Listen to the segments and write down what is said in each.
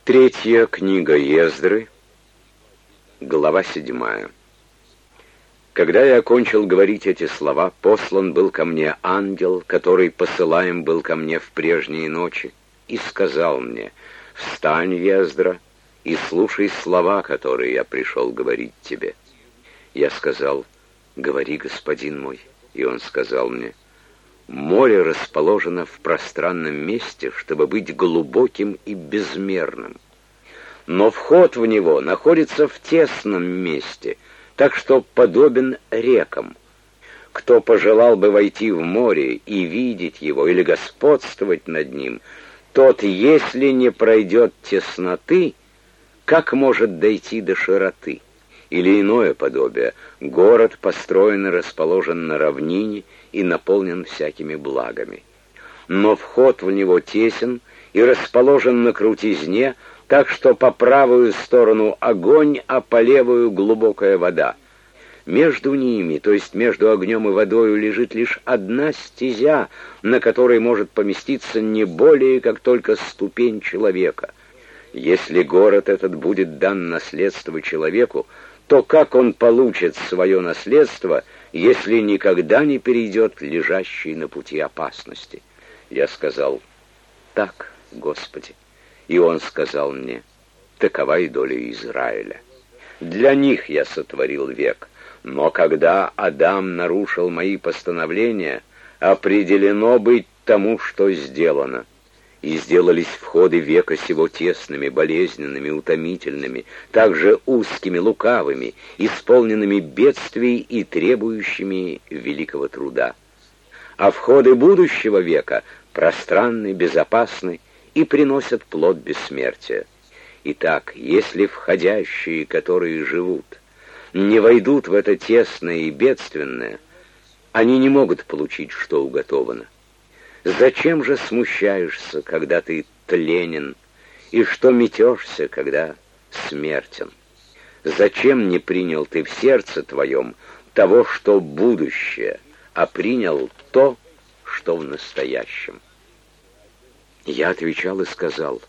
Третья книга Ездры, глава 7. Когда я окончил говорить эти слова, послан был ко мне ангел, который посылаем был ко мне в прежние ночи, и сказал мне: «Встань, Ездра, и слушай слова, которые я пришел говорить тебе». Я сказал: «Говори, господин мой». И он сказал мне: «Море расположено в пространном месте, чтобы быть глубоким и безмерным. Но вход в него находится в тесном месте, так что подобен рекам. Кто пожелал бы войти в море и видеть его или господствовать над ним, тот, если не пройдет тесноты, как может дойти до широты?» Или иное подобие: город построен и расположен на равнине и наполнен всякими благами. Но вход в него тесен и расположен на крутизне, так что по правую сторону огонь, а по левую глубокая вода. Между ними, то есть между огнем и водою, лежит лишь одна стезя, на которой может поместиться не более, как только ступень человека. Если город этот будет дан наследство человеку, то как он получит свое наследство, если никогда не перейдет лежащей на пути опасности? Я сказал: «Так, Господи». И он сказал мне: «Такова и доля Израиля. Для них я сотворил век, но когда Адам нарушил мои постановления, определено быть тому, что сделано. И сделались входы века сего тесными, болезненными, утомительными, также узкими, лукавыми, исполненными бедствий и требующими великого труда. А входы будущего века пространны, безопасны и приносят плод бессмертия. Итак, если входящие, которые живут, не войдут в это тесное и бедственное, они не могут получить, что уготовано. Зачем же смущаешься, когда ты тленен, и что метешься, когда смертен? Зачем не принял ты в сердце твоем того, что будущее, а принял то, что в настоящем?» Я отвечал и сказал: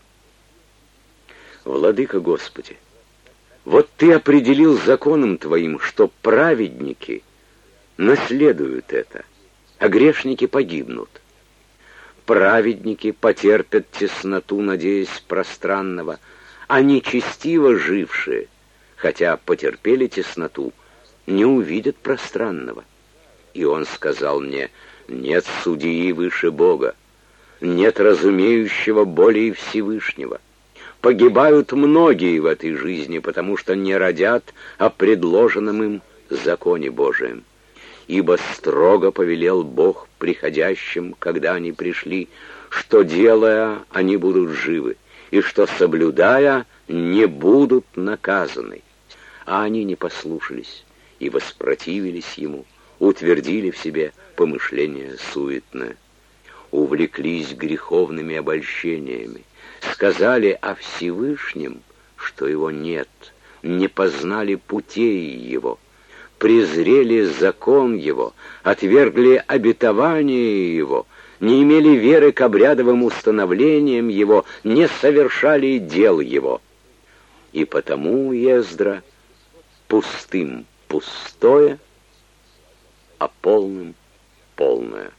«Владыка Господи, вот ты определил законом твоим, что праведники наследуют это, а грешники погибнут. Праведники потерпят тесноту, надеясь пространного, а нечестиво жившие, хотя потерпели тесноту, не увидят пространного». И он сказал мне: «Нет судьи выше Бога, нет разумеющего более Всевышнего. Погибают многие в этой жизни, потому что не родят о предложенном им законе Божием. Ибо строго повелел Бог приходящим, когда они пришли, что, делая, они будут живы, и что, соблюдая, не будут наказаны. А они не послушались и воспротивились ему, утвердили в себе помышление суетное, увлеклись греховными обольщениями, сказали о Всевышнем, что его нет, не познали путей его, презрели закон его, отвергли обетование его, не имели веры к обрядовым установлениям его, не совершали дел его. И потому, Ездра, пустым пустое, а полным полное.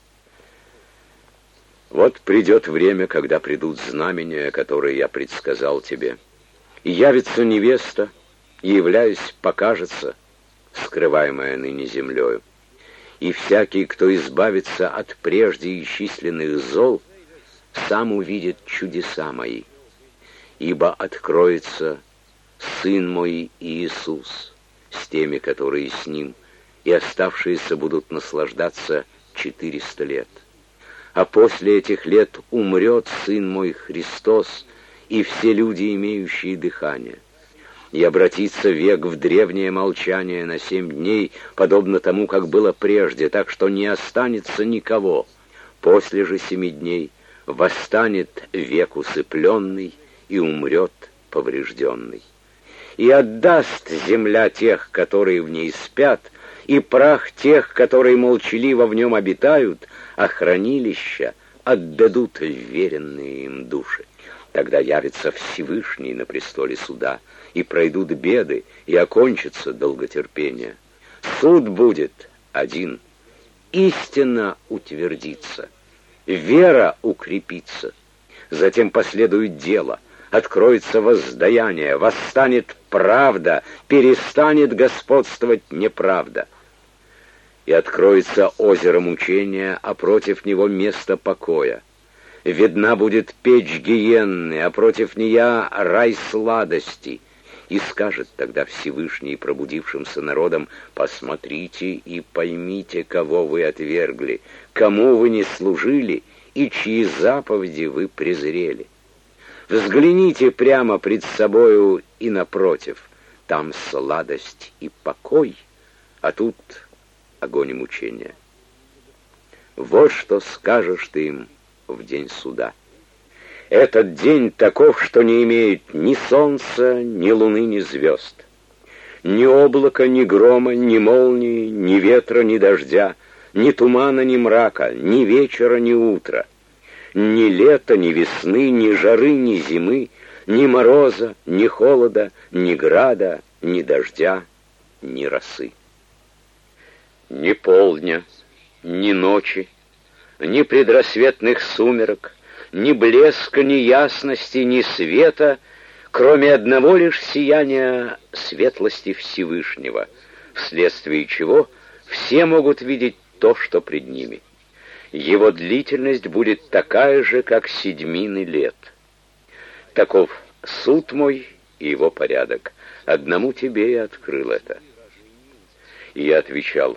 Вот придет время, когда придут знамения, которые я предсказал тебе, и явится невеста, и, являясь, покажется, скрываемая ныне землею. И всякий, кто избавится от прежде исчисленных зол, сам увидит чудеса мои. Ибо откроется Сын мой Иисус с теми, которые с Ним, и оставшиеся будут наслаждаться 400 лет. А после этих лет умрет Сын мой Христос и все люди, имеющие дыхание. И обратится век в древнее молчание на 7 дней, подобно тому, как было прежде, так что не останется никого. После же 7 дней восстанет век усыпленный и умрет поврежденный. И отдаст земля тех, которые в ней спят, и прах тех, которые молчаливо в нем обитают, а хранилища отдадут вверенные им души. Тогда явится Всевышний на престоле суда, и пройдут беды, и окончится долготерпение. Суд будет один, истина утвердится, вера укрепится, затем последует дело, откроется воздаяние, восстанет правда, перестанет господствовать неправда. И откроется озеро мучения, а против него место покоя. Видна будет печь гиенны, а против нея рай сладостей. И скажет тогда Всевышний пробудившимся народам: посмотрите и поймите, кого вы отвергли, кому вы не служили и чьи заповеди вы презрели. Взгляните прямо пред собою и напротив, там сладость и покой, а тут огонь и мучения. Вот что скажешь ты им в день суда. Этот день таков, что не имеет ни солнца, ни луны, ни звезд, ни облака, ни грома, ни молнии, ни ветра, ни дождя, ни тумана, ни мрака, ни вечера, ни утра, ни лета, ни весны, ни жары, ни зимы, ни мороза, ни холода, ни града, ни дождя, ни росы. Ни полдня, ни ночи, ни предрассветных сумерок, ни блеска, ни ясности, ни света, кроме одного лишь сияния светлости Всевышнего, вследствие чего все могут видеть то, что пред ними. Его длительность будет такая же, как седьмины лет. Таков суд мой и его порядок. Одному тебе я открыл это. И я отвечал: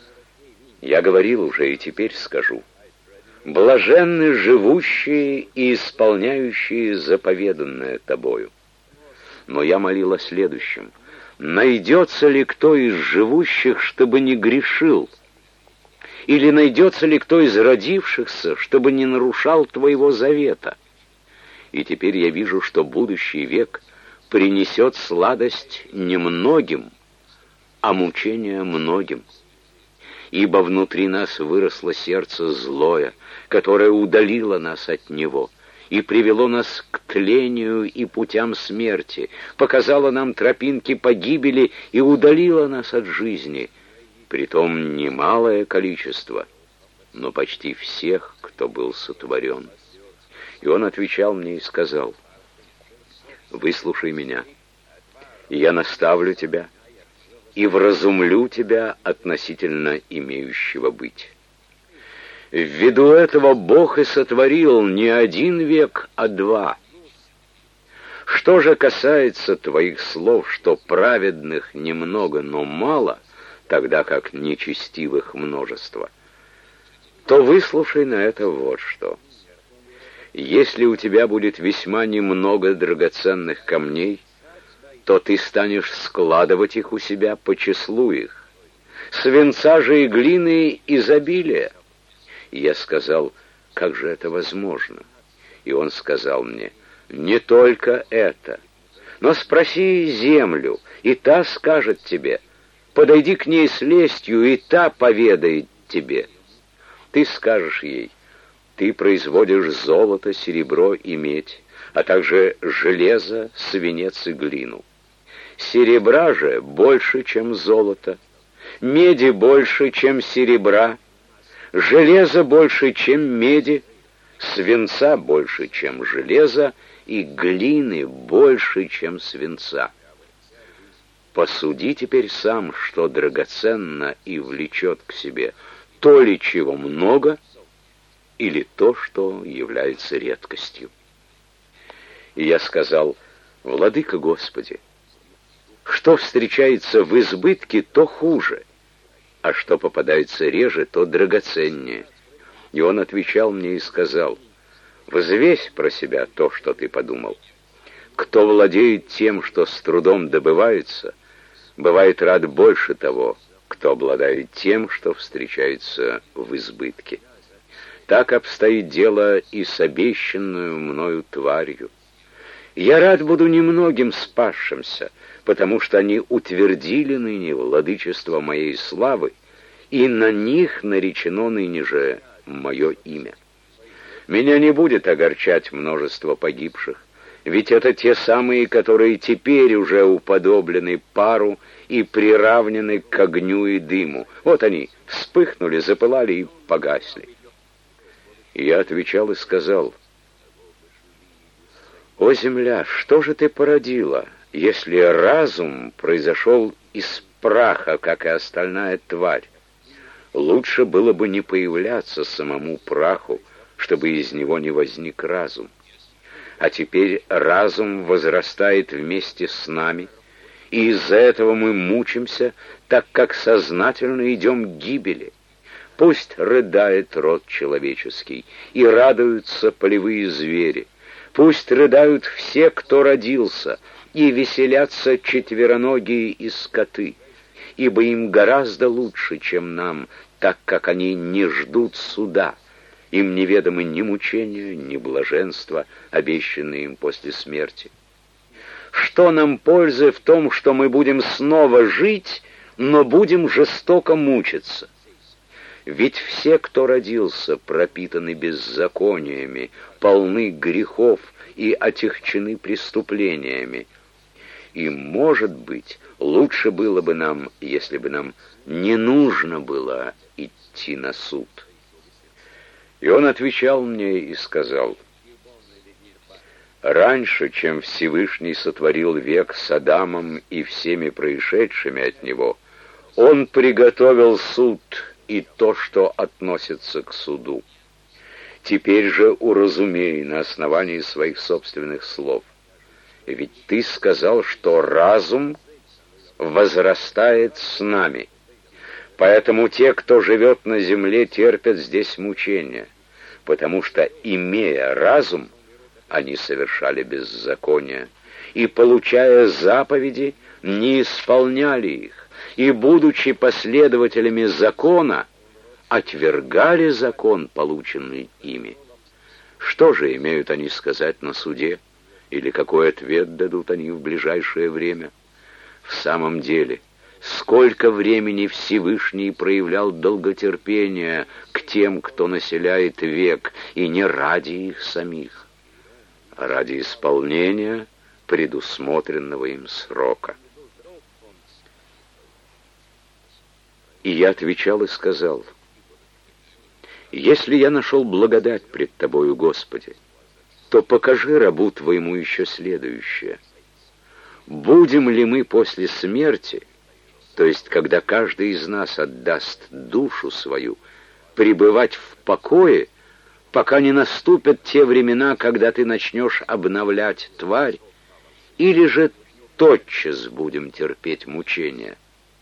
я говорил уже и теперь скажу. Блаженны живущие и исполняющие заповеданное тобою. Но я молил о следующем: найдется ли кто из живущих, чтобы не грешил? Или найдется ли кто из родившихся, чтобы не нарушал твоего завета? И теперь я вижу, что будущий век принесет сладость немногим, а мучение многим. Ибо внутри нас выросло сердце злое, которое удалило нас от Него и привело нас к тлению и путям смерти, показало нам тропинки погибели и удалило нас от жизни, притом немалое количество, но почти всех, кто был сотворен. И он отвечал мне и сказал: выслушай меня, и я наставлю тебя, и вразумлю тебя относительно имеющего быть. Ввиду этого Бог и сотворил не один век, а два. Что же касается твоих слов, что праведных немного, но мало, тогда как нечестивых множество, то выслушай на это вот что. Если у тебя будет весьма немного драгоценных камней, то ты станешь складывать их у себя по числу их. Свинца же и глины изобилие. И я сказал: как же это возможно? И он сказал мне: не только это, но спроси землю, и та скажет тебе. Подойди к ней с лестью, и та поведает тебе. Ты скажешь ей: ты производишь золото, серебро и медь, а также железо, свинец и глину. Серебра же больше, чем золото, меди больше, чем серебра, железа больше, чем меди, свинца больше, чем железа, и глины больше, чем свинца. Посуди теперь сам, что драгоценно и влечет к себе, то ли чего много, или то, что является редкостью. И я сказал: владыка Господи, что встречается в избытке, то хуже, а что попадается реже, то драгоценнее. И он отвечал мне и сказал: взвесь про себя то, что ты подумал. Кто владеет тем, что с трудом добывается, бывает рад больше того, кто обладает тем, что встречается в избытке. Так обстоит дело и с обещанную мною тварью. Я рад буду немногим спасшимся, потому что они утвердили ныне владычество моей славы, и на них наречено ныне же мое имя. Меня не будет огорчать множество погибших, Ведь это те самые, которые теперь уже уподоблены пару и приравнены к огню и дыму. Вот они вспыхнули, запылали и погасли. И я отвечал и сказал: «О, земля, что же ты породила, если разум произошел из праха, как и остальная тварь? Лучше было бы не появляться самому праху, чтобы из него не возник разум. А теперь разум возрастает вместе с нами, и из-за этого мы мучимся, так как сознательно идем к гибели. Пусть рыдает род человеческий, и радуются полевые звери. Пусть рыдают все, кто родился, и веселятся четвероногие и скоты, ибо им гораздо лучше, чем нам, так как они не ждут суда. Им неведомы ни мучения, ни блаженства, обещанные им после смерти. Что нам пользы в том, что мы будем снова жить, но будем жестоко мучиться? Ведь все, кто родился, пропитаны беззакониями, полны грехов и отягчены преступлениями. И, может быть, лучше было бы нам, если бы нам не нужно было идти на суд». И он отвечал мне и сказал: «Раньше, чем Всевышний сотворил век с Адамом и всеми происшедшими от него, он приготовил суд и то, что относится к суду. Теперь же уразумей на основании своих собственных слов. Ведь ты сказал, что разум возрастает с нами. Поэтому те, кто живет на земле, терпят здесь мучения, потому что, имея разум, они совершали беззаконие, и, получая заповеди, не исполняли их, и, будучи последователями закона, отвергали закон, полученный ими. Что же имеют они сказать на суде, или какой ответ дадут они в ближайшее время? В самом деле, сколько времени Всевышний проявлял долготерпение к тем, кто населяет век, и не ради их самих, а ради исполнения предусмотренного им срока. И я отвечал и сказал: «Если я нашел благодать пред Тобою, Господи, то покажи рабу Твоему еще следующее. Будем ли мы после смерти, то есть когда каждый из нас отдаст душу свою, пребывать в покое, пока не наступят те времена, когда Ты начнешь обновлять тварь, или же тотчас будем терпеть мучения?»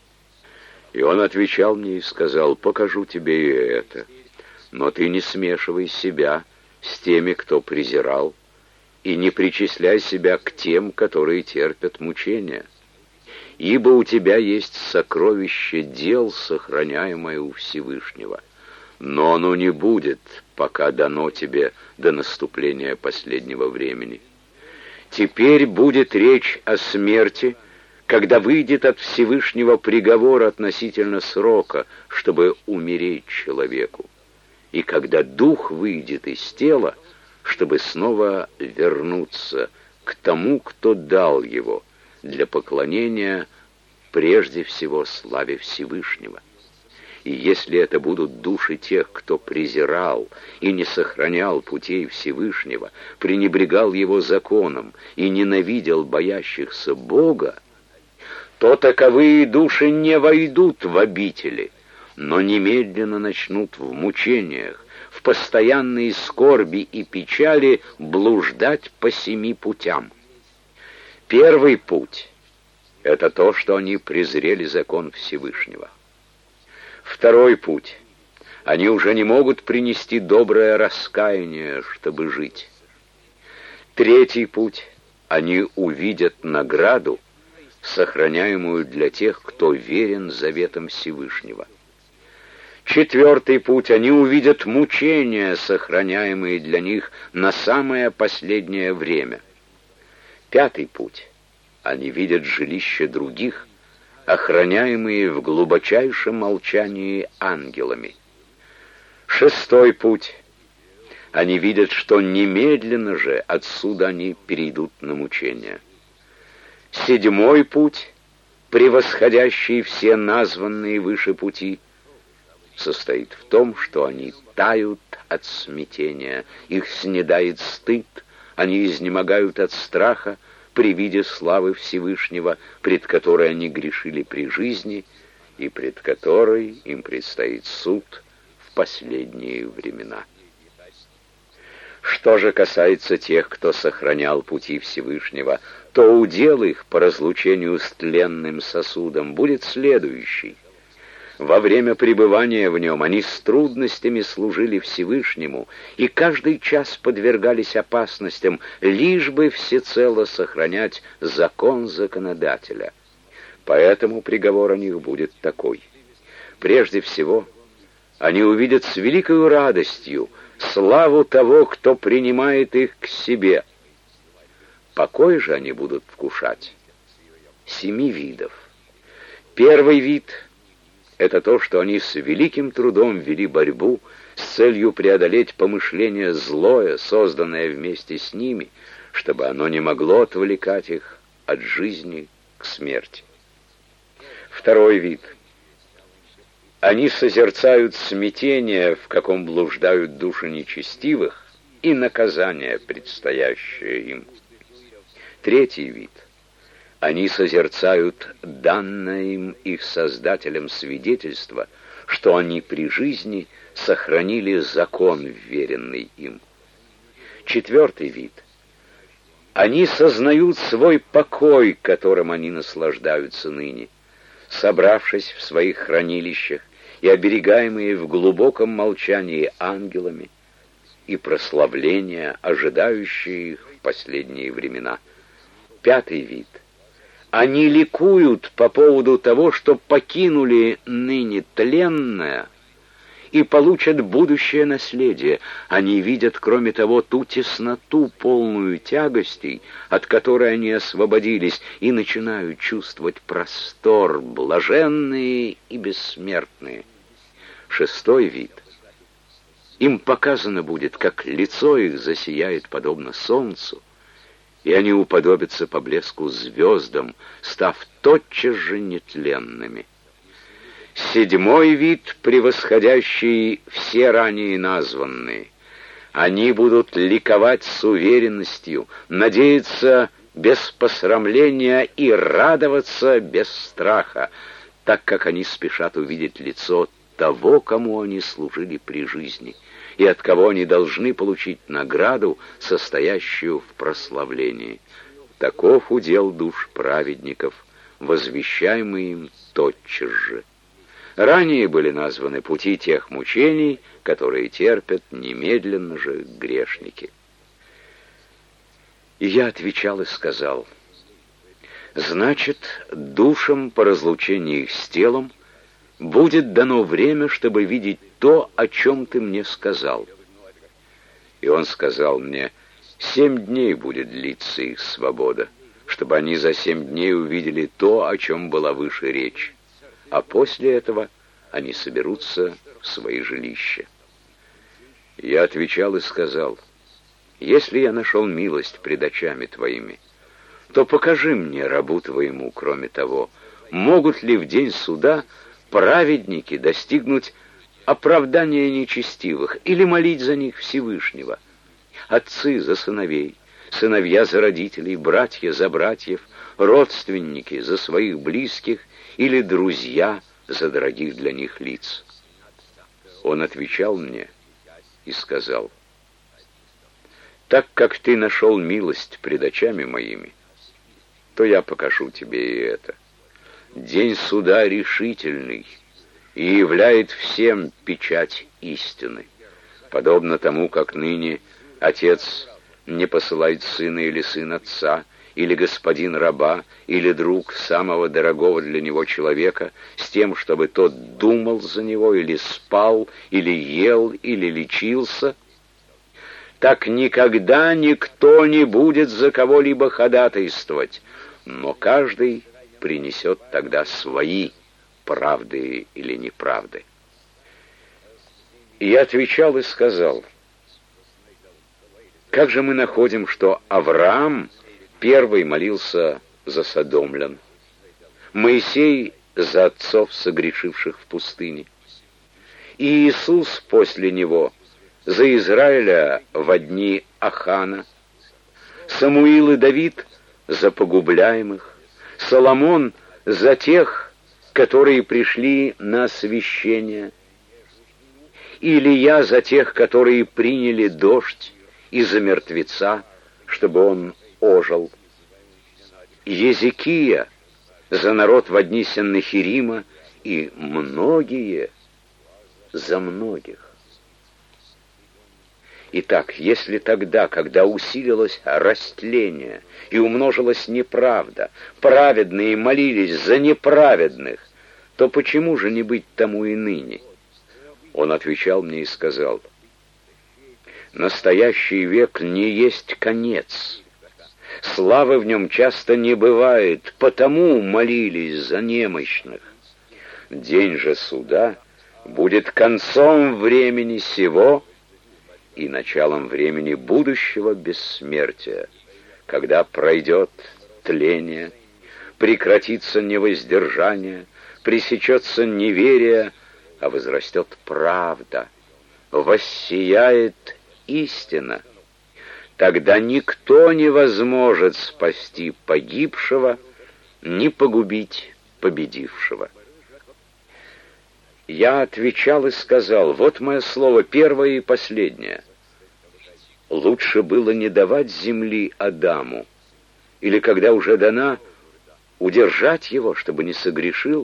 И он отвечал мне и сказал: «Покажу тебе и это, но ты не смешивай себя с теми, кто презирал, и не причисляй себя к тем, которые терпят мучения. Ибо у тебя есть сокровище дел, сохраняемое у Всевышнего, но оно не будет, пока дано тебе до наступления последнего времени. Теперь будет речь о смерти, когда выйдет от Всевышнего приговор относительно срока, чтобы умереть человеку, и когда дух выйдет из тела, чтобы снова вернуться к тому, кто дал его, для поклонения прежде всего славе Всевышнего. И если это будут души тех, кто презирал и не сохранял путей Всевышнего, пренебрегал его законом и ненавидел боящихся Бога, то таковые души не войдут в обители, но немедленно начнут в мучениях, в постоянной скорби и печали блуждать по 7 путям. Первый путь — это то, что они презрели закон Всевышнего. Второй путь — они уже не могут принести доброе раскаяние, чтобы жить. Третий путь — они увидят награду, сохраняемую для тех, кто верен заветам Всевышнего. Четвертый путь — они увидят мучения, сохраняемые для них на самое последнее время. Пятый путь — они видят жилища других, охраняемые в глубочайшем молчании ангелами. Шестой путь Они видят, что немедленно же отсюда они перейдут на мучения. Седьмой путь, превосходящий все названные выше пути, состоит в том, что они тают от смятения, их снедает стыд, они изнемогают от страха при виде славы Всевышнего, пред которой они грешили при жизни и пред которой им предстоит суд в последние времена. Что же касается тех, кто сохранял пути Всевышнего, то удел их по разлучению с тленным сосудом будет следующий. Во время пребывания в нем они с трудностями служили Всевышнему и каждый час подвергались опасностям, лишь бы всецело сохранять закон законодателя. Поэтому приговор о них будет такой. Прежде всего, они увидят с великой радостью славу того, кто принимает их к себе. Покой же они будут вкушать 7 видов. Первый вид — это то, что они с великим трудом вели борьбу с целью преодолеть помышление злое, созданное вместе с ними, чтобы оно не могло отвлекать их от жизни к смерти. Второй вид — они созерцают смятение, в каком блуждают души нечестивых, и наказание, предстоящее им. Третий вид — они созерцают данное им их Создателем свидетельство, что они при жизни сохранили закон, вверенный им. Четвертый вид — они сознают свой покой, которым они наслаждаются ныне, собравшись в своих хранилищах и оберегаемые в глубоком молчании ангелами, и прославления, ожидающие их в последние времена. Пятый вид — они ликуют по поводу того, что покинули ныне тленное и получат будущее наследие. Они видят, кроме того, ту тесноту, полную тягостей, от которой они освободились, и начинают чувствовать простор, блаженные и бессмертные. Шестой вид — им показано будет, как лицо их засияет подобно солнцу, и они уподобятся по блеску звездам, став тотчас же нетленными. Седьмой вид, превосходящий все ранее названные. Они будут ликовать с уверенностью, надеяться без посрамления и радоваться без страха, так как они спешат увидеть лицо того, кому они служили при жизни, и от кого они должны получить награду, состоящую в прославлении. Таков удел душ праведников, возвещаемый им тотчас же. Ранее были названы пути тех мучений, которые терпят немедленно же грешники. И я отвечал и сказал: значит, душам по разлучении их с телом будет дано время, чтобы видеть то, о чем ты мне сказал. И он сказал мне: 7 дней будет длиться их свобода, чтобы они за 7 дней увидели то, о чем была выше речь, а после этого они соберутся в свои жилища. Я отвечал и сказал: если я нашел милость пред очами твоими, то покажи мне, рабу твоему, кроме того, могут ли в день суда праведники достигнуть оправдания нечестивых или молить за них Всевышнего, отцы за сыновей, сыновья за родителей, братья за братьев, родственники за своих близких или друзья за дорогих для них лиц. Он отвечал мне и сказал: так как ты нашел милость пред очами моими, то я покажу тебе и это. День суда решительный и являет всем печать истины, подобно тому, как ныне отец не посылает сына или сын отца, или господин раба, или друг самого дорогого для него человека, с тем, чтобы тот думал за него, или спал, или ел, или лечился, так никогда никто не будет за кого-либо ходатайствовать, но каждый принесет тогда свои правды или неправды. И я отвечал и сказал: как же мы находим, что Авраам первый молился за содомлян, Моисей за отцов, согрешивших в пустыне, и Иисус после него за Израиля во дни Ахана, Самуил и Давид за погубляемых, Соломон за тех, которые пришли на освящение, Илия за тех, которые приняли дождь, и за мертвеца, чтобы он ожил, Езекия за народ во дни Сеннахирима, и многие за многих. Итак, если тогда, когда усилилось растление и умножилась неправда, праведные молились за неправедных, то почему же не быть тому и ныне? Он отвечал мне и сказал: настоящий век не есть конец. Славы в нем часто не бывает, потому молились за немощных. День же суда будет концом времени сего и началом времени будущего бессмертия, когда пройдет тление, прекратится невоздержание, пресечется неверие, а возрастет правда, воссияет истина. Тогда никто не возможет спасти погибшего, ни погубить победившего. Я отвечал и сказал: вот мое слово первое и последнее. Лучше было не давать земли Адаму, или, когда уже дана, удержать его, чтобы не согрешил.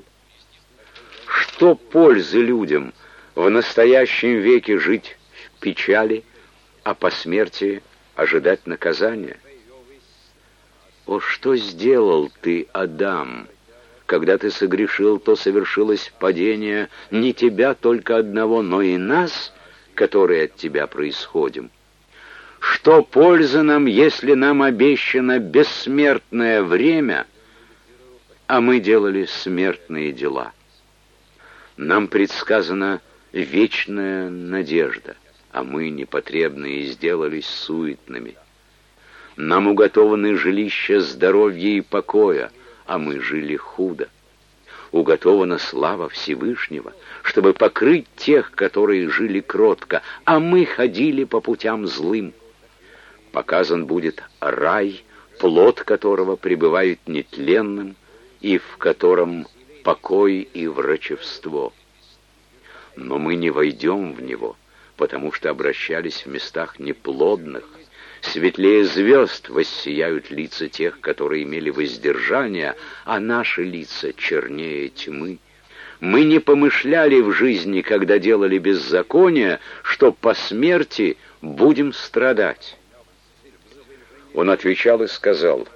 Что пользы людям в настоящем веке жить в печали, а по смерти ожидать наказания? О, что сделал ты, Адам? Когда ты согрешил, то совершилось падение не тебя только одного, но и нас, которые от тебя происходим. Что пользы нам, если нам обещано бессмертное время, а мы делали смертные дела? Нам предсказана вечная надежда, а мы, непотребные, сделались суетными. Нам уготованы жилища здоровья и покоя, а мы жили худо. Уготована слава Всевышнего, чтобы покрыть тех, которые жили кротко, а мы ходили по путям злым. Показан будет рай, плод которого пребывает нетленным, и в котором покой и врачевство. Но мы не войдем в него, потому что обращались в местах неплодных. Светлее звезд воссияют лица тех, которые имели воздержание, а наши лица чернее тьмы. Мы не помышляли в жизни, когда делали беззаконие, что по смерти будем страдать. Он отвечал и сказал: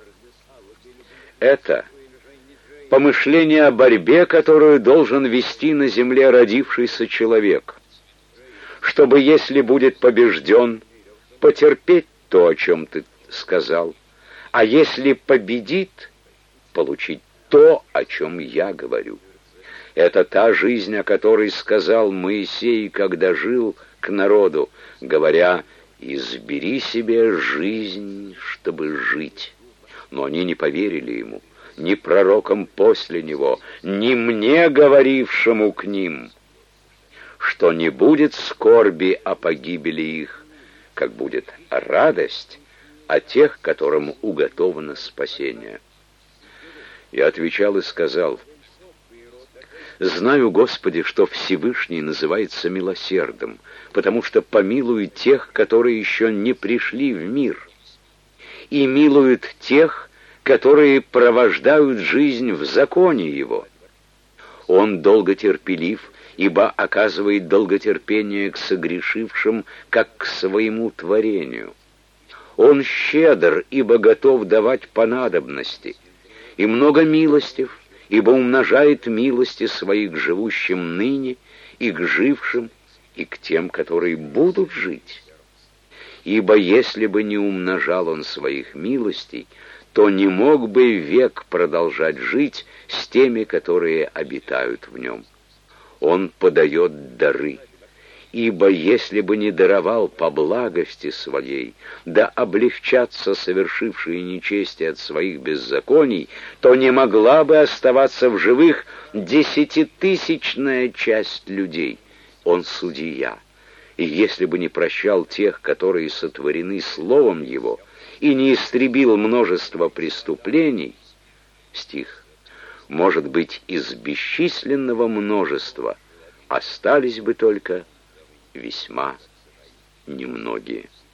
это помышление о борьбе, которую должен вести на земле родившийся человек, чтобы, если будет побежден, потерпеть то, о чем ты сказал, а если победит, получить то, о чем я говорю. Это та жизнь, о которой сказал Моисей, когда жил к народу, говоря: «Избери себе жизнь, чтобы жить». Но они не поверили ему, ни пророкам после него, ни мне, говорившему к ним, что не будет скорби о погибели их, как будет радость о тех, которым уготовано спасение. Я отвечал и сказал: знаю, Господи, что Всевышний называется милосердным, потому что помилует тех, которые еще не пришли в мир, и милует тех, которые провождают жизнь в законе Его. Он долготерпелив, ибо оказывает долготерпение к согрешившим, как к своему творению. Он щедр, ибо готов давать по надобности, и много милостив, ибо умножает милости свои к живущим ныне, и к жившим, и к тем, которые будут жить. Ибо если бы не умножал он своих милостей, то не мог бы век продолжать жить с теми, которые обитают в нем. Он подает дары, Ибо если бы не даровал по благости своей, да облегчаться совершившие нечестие от своих беззаконий, то не могла бы оставаться в живых 10-тысячная часть людей. Он судья. И если бы не прощал тех, которые сотворены словом его, и не истребил множество преступлений, стих, может быть, из бесчисленного множества остались бы только весьма немногие.